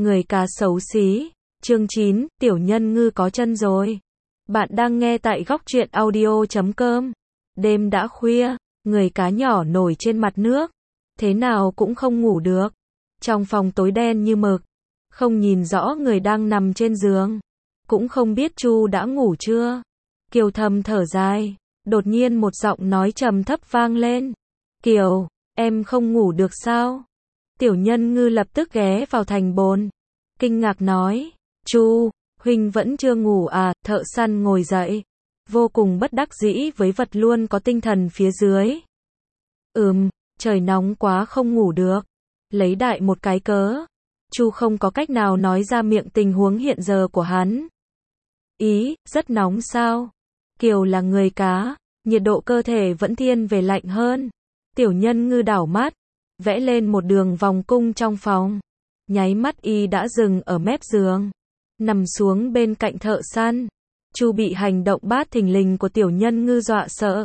Người cá xấu xí. Chương 9, tiểu nhân ngư có chân rồi. Bạn đang nghe tại góc truyện audio.com. Đêm đã khuya, người cá nhỏ nổi trên mặt nước. Thế nào cũng không ngủ được. Trong phòng tối đen như mực. Không nhìn rõ người đang nằm trên giường. Cũng không biết Chu đã ngủ chưa. Kiều thầm thở dài. Đột nhiên một giọng nói trầm thấp vang lên. Kiều, em không ngủ được sao? Tiểu nhân ngư lập tức ghé vào thành bồn. Kinh ngạc nói. Chu, huynh vẫn chưa ngủ à? Thợ săn ngồi dậy. Vô cùng bất đắc dĩ với vật luôn có tinh thần phía dưới. Trời nóng quá không ngủ được. Lấy đại một cái cớ. Chu không có cách nào nói ra miệng tình huống hiện giờ của hắn. Ý, rất nóng sao? Kiều là người cá, nhiệt độ cơ thể vẫn thiên về lạnh hơn. Tiểu nhân ngư đảo mắt, vẽ lên một đường vòng cung trong phòng. Nháy mắt y đã dừng ở mép giường, nằm xuống bên cạnh thợ săn. Chu bị hành động bát thình lình của tiểu nhân ngư dọa sợ.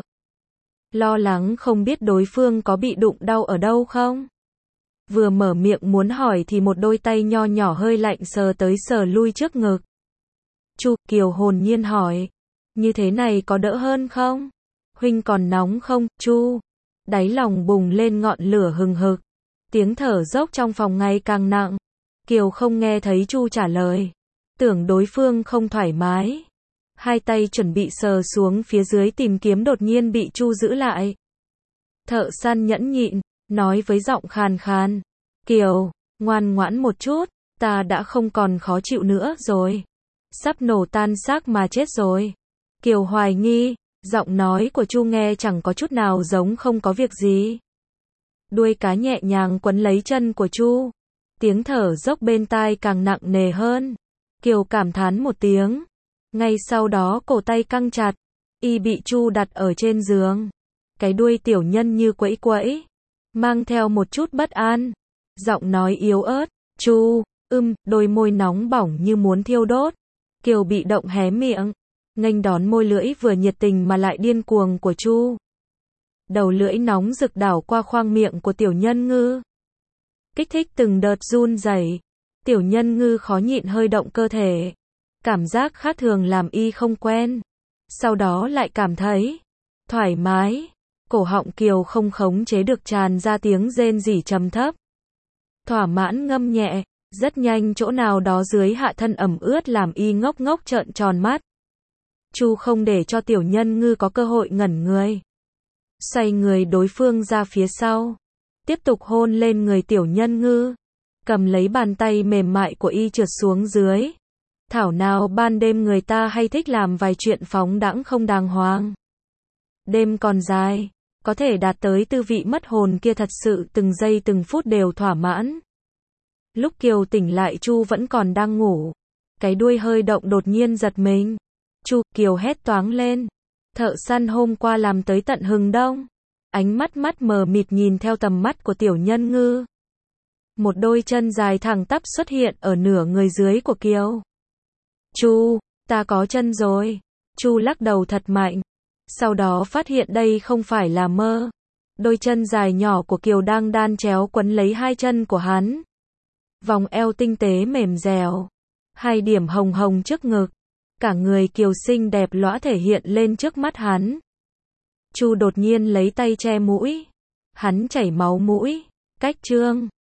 Lo lắng không biết đối phương có bị đụng đau ở đâu không. Vừa mở miệng muốn hỏi thì một đôi tay nho nhỏ hơi lạnh sờ tới sờ lui trước ngực. Chu, Kiều hồn nhiên hỏi. Như thế này có đỡ hơn không? Huynh còn nóng không, Chu? Đáy lòng bùng lên ngọn lửa hừng hực. Tiếng thở dốc trong phòng ngày càng nặng. Kiều không nghe thấy Chu trả lời. Tưởng đối phương không thoải mái. Hai tay chuẩn bị sờ xuống phía dưới tìm kiếm đột nhiên bị Chu giữ lại. Thợ săn nhẫn nhịn, nói với giọng khàn khàn. Kiều, ngoan ngoãn một chút, ta đã không còn khó chịu nữa rồi. Sắp nổ tan xác mà chết rồi. Kiều hoài nghi, giọng nói của Chu nghe chẳng có chút nào giống không có việc gì. Đuôi cá nhẹ nhàng quấn lấy chân của Chu. Tiếng thở dốc bên tai càng nặng nề hơn. Kiều cảm thán một tiếng. Ngay sau đó cổ tay căng chặt. Y bị Chu đặt ở trên giường. Cái đuôi tiểu nhân như quẫy quẫy. Mang theo một chút bất an. Giọng nói yếu ớt. Chu, đôi môi nóng bỏng như muốn thiêu đốt. Kiều bị động hé miệng. Nghênh đón môi lưỡi vừa nhiệt tình mà lại điên cuồng của Chu. Đầu lưỡi nóng rực đảo qua khoang miệng của tiểu nhân ngư. Kích thích từng đợt run rẩy. Tiểu nhân ngư khó nhịn hơi động cơ thể. Cảm giác khác thường làm y không quen. Sau đó lại cảm thấy thoải mái. Cổ họng Kiều không khống chế được tràn ra tiếng rên rỉ trầm thấp. Thỏa mãn ngâm nhẹ. Rất nhanh chỗ nào đó dưới hạ thân ẩm ướt làm y ngốc ngốc trợn tròn mắt. Chu không để cho tiểu nhân ngư có cơ hội ngẩn người. Xoay người đối phương ra phía sau. Tiếp tục hôn lên người tiểu nhân ngư. Cầm lấy bàn tay mềm mại của y trượt xuống dưới. Thảo nào ban đêm người ta hay thích làm vài chuyện phóng đãng không đàng hoàng. Đêm còn dài. Có thể đạt tới tư vị mất hồn kia thật sự từng giây từng phút đều thỏa mãn. Lúc Kiều tỉnh lại Chu vẫn còn đang ngủ. Cái đuôi hơi động đột nhiên giật mình. Chu, Kiều hét toáng lên. Thợ săn hôm qua làm tới tận hừng đông. Ánh mắt mờ mịt nhìn theo tầm mắt của tiểu nhân ngư. Một đôi chân dài thẳng tắp xuất hiện ở nửa người dưới của Kiều. Chu, ta có chân rồi. Chu lắc đầu thật mạnh. Sau đó phát hiện đây không phải là mơ. Đôi chân dài nhỏ của Kiều đang đan chéo quấn lấy hai chân của hắn. Vòng eo tinh tế mềm dẻo. Hai điểm hồng hồng trước ngực. Cả người Kiều xinh đẹp lóa thể hiện lên trước mắt hắn. Chu đột nhiên lấy tay che mũi. Hắn chảy máu mũi. Cách trương.